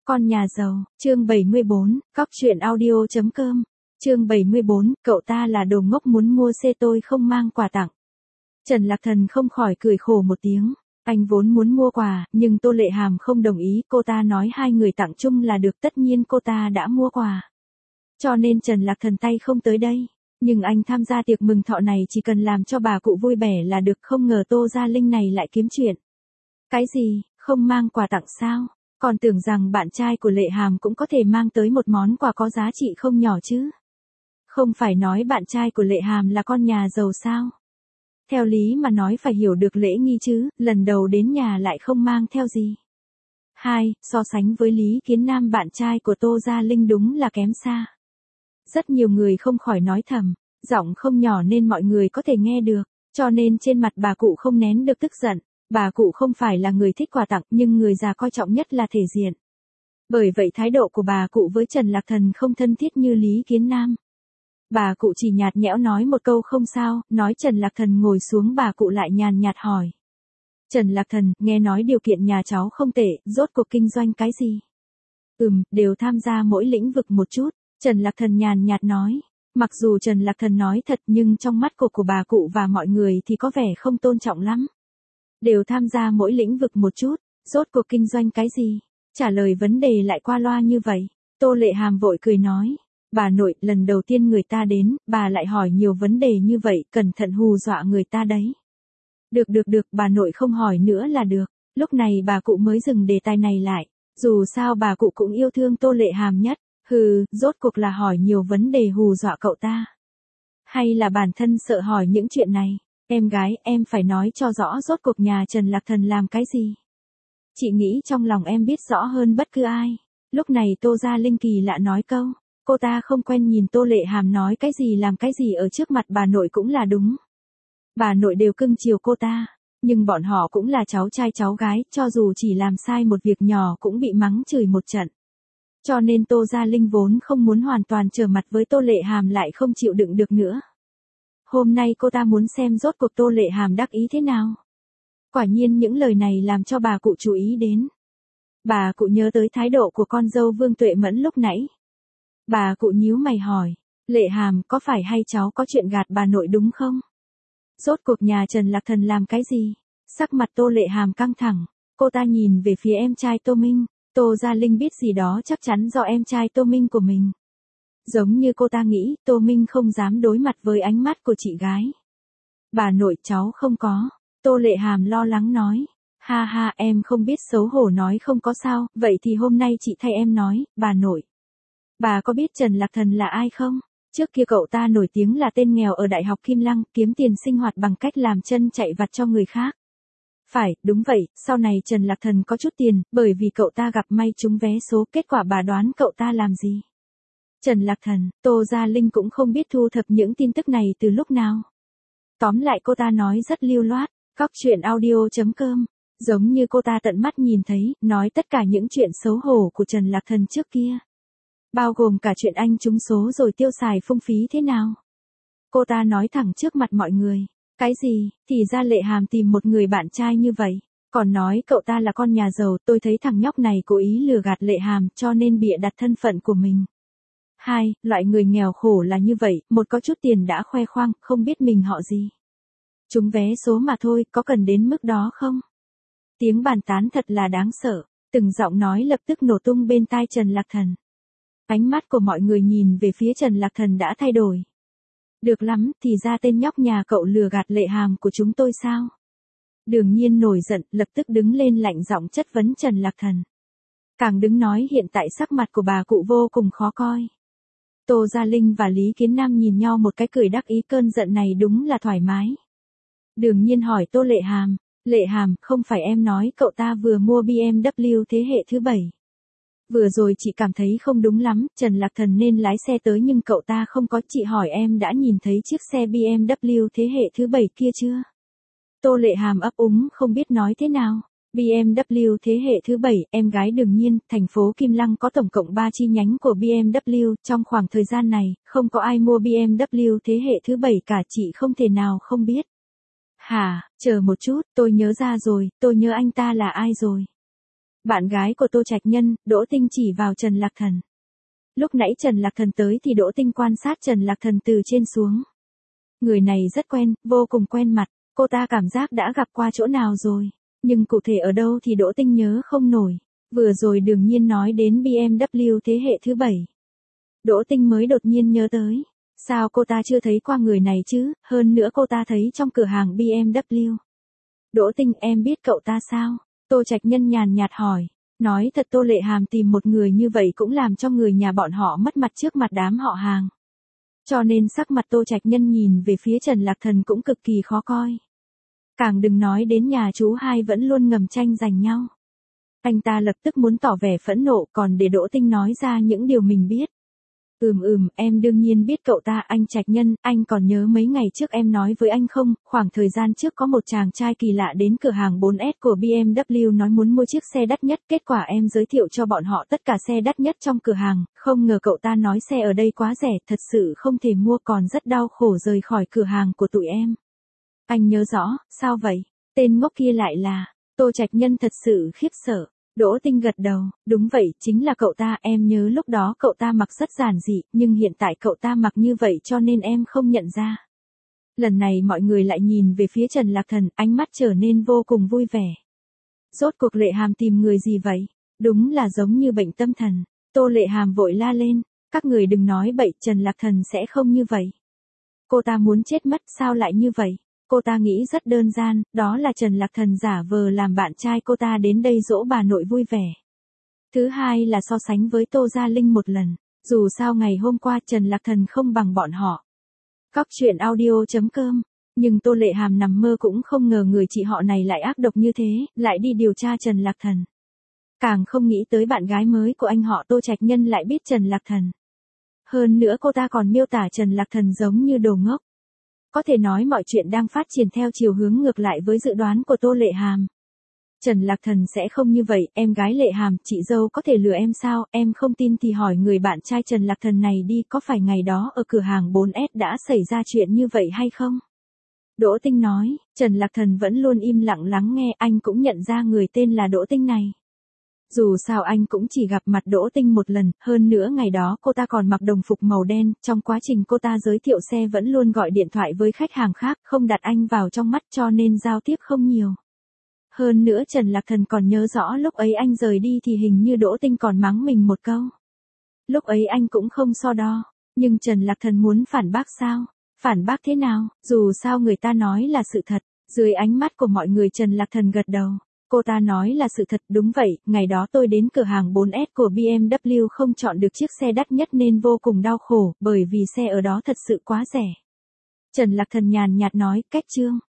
Con nhà giàu, chương 74, cóc truyện audio.com, chương 74, cậu ta là đồ ngốc muốn mua xe tôi không mang quà tặng. Trần Lạc Thần không khỏi cười khổ một tiếng, anh vốn muốn mua quà, nhưng Tô Lệ Hàm không đồng ý, cô ta nói hai người tặng chung là được, tất nhiên cô ta đã mua quà. Cho nên Trần Lạc Thần tay không tới đây, nhưng anh tham gia tiệc mừng thọ này chỉ cần làm cho bà cụ vui vẻ là được, không ngờ Tô Gia Linh này lại kiếm chuyện. Cái gì, không mang quà tặng sao? Còn tưởng rằng bạn trai của Lệ Hàm cũng có thể mang tới một món quà có giá trị không nhỏ chứ. Không phải nói bạn trai của Lệ Hàm là con nhà giàu sao? Theo lý mà nói phải hiểu được lễ nghi chứ, lần đầu đến nhà lại không mang theo gì. So sánh với Lý Kiến Nam, bạn trai của Tô Gia Linh đúng là kém xa. Rất nhiều người không khỏi nói thầm, giọng không nhỏ nên mọi người có thể nghe được, cho nên trên mặt bà cụ không nén được tức giận. Bà cụ không phải là người thích quà tặng, nhưng người già coi trọng nhất là thể diện. Bởi vậy thái độ của bà cụ với Trần Lạc Thần không thân thiết như Lý Kiến Nam. Bà cụ chỉ nhạt nhẽo nói một câu không sao, nói Trần Lạc Thần ngồi xuống, bà cụ lại nhàn nhạt hỏi. Trần Lạc Thần, nghe nói điều kiện nhà cháu không tệ, rốt cuộc kinh doanh cái gì? Đều tham gia mỗi lĩnh vực một chút, Trần Lạc Thần nhàn nhạt nói. Mặc dù Trần Lạc Thần nói thật nhưng trong mắt của bà cụ và mọi người thì có vẻ không tôn trọng lắm. Đều tham gia mỗi lĩnh vực một chút, rốt cuộc kinh doanh cái gì? Trả lời vấn đề lại qua loa như vậy. Tô Lệ Hàm vội cười nói. Bà nội, lần đầu tiên người ta đến, bà lại hỏi nhiều vấn đề như vậy, cẩn thận hù dọa người ta đấy. Được, bà nội không hỏi nữa là được. Lúc này bà cụ mới dừng đề tài này lại. Dù sao bà cụ cũng yêu thương Tô Lệ Hàm nhất. Rốt cuộc là hỏi nhiều vấn đề hù dọa cậu ta. Hay là bản thân sợ hỏi những chuyện này? Em gái, em phải nói cho rõ rốt cuộc nhà Trần Lạc Thần làm cái gì. Chị nghĩ trong lòng em biết rõ hơn bất cứ ai. Lúc này Tô Gia Linh kỳ lạ nói câu. Cô ta không quen nhìn Tô Lệ Hàm nói cái gì làm cái gì ở trước mặt bà nội cũng là đúng. Bà nội đều cưng chiều cô ta. Nhưng bọn họ cũng là cháu trai cháu gái, cho dù chỉ làm sai một việc nhỏ cũng bị mắng chửi một trận. Cho nên Tô Gia Linh vốn không muốn hoàn toàn trở mặt với Tô Lệ Hàm lại không chịu đựng được nữa. Hôm nay cô ta muốn xem rốt cuộc Tô Lệ Hàm đắc ý thế nào. Quả nhiên những lời này làm cho bà cụ chú ý đến. Bà cụ nhớ tới thái độ của con dâu Vương Tuệ Mẫn lúc nãy. Bà cụ nhíu mày hỏi, Lệ Hàm có phải hay cháu có chuyện gạt bà nội đúng không? Rốt cuộc nhà Trần Lạc Thần làm cái gì? Sắc mặt Tô Lệ Hàm căng thẳng, cô ta nhìn về phía em trai Tô Minh. Tô Gia Linh biết gì đó chắc chắn do em trai Tô Minh của mình. Giống như cô ta nghĩ, Tô Minh không dám đối mặt với ánh mắt của chị gái. Bà nội, cháu không có. Tô Lệ Hàm lo lắng nói. Ha, em không biết xấu hổ nói không có sao, vậy thì hôm nay chị thay em nói, bà nội. Bà có biết Trần Lạc Thần là ai không? Trước kia cậu ta nổi tiếng là tên nghèo ở Đại học Kim Lăng, kiếm tiền sinh hoạt bằng cách làm chân chạy vặt cho người khác. Phải, đúng vậy, sau này Trần Lạc Thần có chút tiền, bởi vì cậu ta gặp may trúng vé số, kết quả bà đoán cậu ta làm gì? Trần Lạc Thần, Tô Gia Linh cũng không biết thu thập những tin tức này từ lúc nào. Tóm lại cô ta nói rất lưu loát, cóc truyện audio.com, giống như cô ta tận mắt nhìn thấy, nói tất cả những chuyện xấu hổ của Trần Lạc Thần trước kia. Bao gồm cả chuyện anh trúng số rồi tiêu xài phung phí thế nào. Cô ta nói thẳng trước mặt mọi người. Cái gì, thì ra Lệ Hàm tìm một người bạn trai như vậy. Còn nói cậu ta là con nhà giàu, tôi thấy thằng nhóc này cố ý lừa gạt Lệ Hàm cho nên bịa đặt thân phận của mình. Loại người nghèo khổ là như vậy, một có chút tiền đã khoe khoang, không biết mình họ gì. Trúng vé số mà thôi, có cần đến mức đó không? Tiếng bàn tán thật là đáng sợ, từng giọng nói lập tức nổ tung bên tai Trần Lạc Thần. Ánh mắt của mọi người nhìn về phía Trần Lạc Thần đã thay đổi. Được lắm, thì ra tên nhóc nhà cậu lừa gạt Lệ Hàm của chúng tôi sao? Đương nhiên nổi giận, lập tức đứng lên lạnh giọng chất vấn Trần Lạc Thần. Càng đứng nói hiện tại sắc mặt của bà cụ vô cùng khó coi. Tô Gia Linh và Lý Kiến Nam nhìn nhau một cái cười đắc ý, cơn giận này đúng là thoải mái. Đương nhiên hỏi Tô Lệ Hàm, Lệ Hàm, không phải em nói cậu ta vừa mua BMW thế hệ thứ 7. Vừa rồi chị cảm thấy không đúng lắm, Trần Lạc Thần nên lái xe tới nhưng cậu ta không có, chị hỏi em đã nhìn thấy chiếc xe BMW thế hệ thứ 7 kia chưa? Tô Lệ Hàm ấp úng không biết nói thế nào. BMW thế hệ thứ 7, em gái đương nhiên, thành phố Kim Lăng có tổng cộng 3 chi nhánh của BMW, trong khoảng thời gian này, không có ai mua BMW thế hệ thứ 7 cả, chị không thể nào không biết. Chờ một chút, tôi nhớ ra rồi, tôi nhớ anh ta là ai rồi. Bạn gái của Tô Trạch Nhân, Đỗ Tinh chỉ vào Trần Lạc Thần. Lúc nãy Trần Lạc Thần tới thì Đỗ Tinh quan sát Trần Lạc Thần từ trên xuống. Người này rất quen, vô cùng quen mặt, cô ta cảm giác đã gặp qua chỗ nào rồi. Nhưng cụ thể ở đâu thì Đỗ Tinh nhớ không nổi. Vừa rồi đương nhiên nói đến BMW thế hệ thứ 7. Đỗ Tinh mới đột nhiên nhớ tới. Sao cô ta chưa thấy qua người này chứ, hơn nữa cô ta thấy trong cửa hàng BMW. Đỗ Tinh, em biết cậu ta sao? Tô Trạch Nhân nhàn nhạt hỏi. Nói thật, Tô Lệ Hàm tìm một người như vậy cũng làm cho người nhà bọn họ mất mặt trước mặt đám họ hàng. Cho nên sắc mặt Tô Trạch Nhân nhìn về phía Trần Lạc Thần cũng cực kỳ khó coi. Càng đừng nói đến nhà chú hai vẫn luôn ngầm tranh giành nhau. Anh ta lập tức muốn tỏ vẻ phẫn nộ, còn để Đỗ Tinh nói ra những điều mình biết. Em đương nhiên biết cậu ta. Anh Trạch Nhân, anh còn nhớ mấy ngày trước em nói với anh không, khoảng thời gian trước có một chàng trai kỳ lạ đến cửa hàng 4S của BMW nói muốn mua chiếc xe đắt nhất, kết quả em giới thiệu cho bọn họ tất cả xe đắt nhất trong cửa hàng, không ngờ cậu ta nói xe ở đây quá rẻ, thật sự không thể mua, còn rất đau khổ rời khỏi cửa hàng của tụi em. Anh nhớ rõ, sao vậy? Tên ngốc kia lại là... Tô Trạch Nhân thật sự khiếp sợ. Đỗ Tinh gật đầu, đúng vậy, chính là cậu ta, em nhớ lúc đó cậu ta mặc rất giản dị, nhưng hiện tại cậu ta mặc như vậy cho nên em không nhận ra. Lần này mọi người lại nhìn về phía Trần Lạc Thần, ánh mắt trở nên vô cùng vui vẻ. Rốt cuộc Lệ Hàm tìm người gì vậy? Đúng là giống như bệnh tâm thần. Tô Lệ Hàm vội la lên, các người đừng nói bậy, Trần Lạc Thần sẽ không như vậy. Cô ta muốn chết mất, sao lại như vậy? Cô ta nghĩ rất đơn giản, đó là Trần Lạc Thần giả vờ làm bạn trai cô ta đến đây dỗ bà nội vui vẻ. Thứ hai là so sánh với Tô Gia Linh một lần, dù sao ngày hôm qua Trần Lạc Thần không bằng bọn họ. Cóc truyện audio.com. Nhưng Tô Lệ Hàm nằm mơ cũng không ngờ người chị họ này lại ác độc như thế, lại đi điều tra Trần Lạc Thần. Càng không nghĩ tới bạn gái mới của anh họ Tô Trạch Nhân lại biết Trần Lạc Thần. Hơn nữa cô ta còn miêu tả Trần Lạc Thần giống như đồ ngốc. Có thể nói mọi chuyện đang phát triển theo chiều hướng ngược lại với dự đoán của Tô Lệ Hàm. Trần Lạc Thần sẽ không như vậy, em gái Lệ Hàm, chị dâu có thể lừa em sao, em không tin thì hỏi người bạn trai Trần Lạc Thần này đi, có phải ngày đó ở cửa hàng 4S đã xảy ra chuyện như vậy hay không? Đỗ Tinh nói, Trần Lạc Thần vẫn luôn im lặng lắng nghe, anh cũng nhận ra người tên là Đỗ Tinh này. Dù sao anh cũng chỉ gặp mặt Đỗ Tinh một lần, hơn nữa ngày đó cô ta còn mặc đồng phục màu đen, trong quá trình cô ta giới thiệu xe vẫn luôn gọi điện thoại với khách hàng khác, không đặt anh vào trong mắt cho nên giao tiếp không nhiều. Hơn nữa Trần Lạc Thần còn nhớ rõ lúc ấy anh rời đi thì hình như Đỗ Tinh còn mắng mình một câu. Lúc ấy anh cũng không so đo, nhưng Trần Lạc Thần muốn phản bác sao? Phản bác thế nào? Dù sao người ta nói là sự thật. Dưới ánh mắt của mọi người Trần Lạc Thần gật đầu. Cô ta nói là sự thật, đúng vậy, ngày đó tôi đến cửa hàng 4S của BMW không chọn được chiếc xe đắt nhất nên vô cùng đau khổ, bởi vì xe ở đó thật sự quá rẻ. Trần Lạc Thần nhàn nhạt nói, cách chương.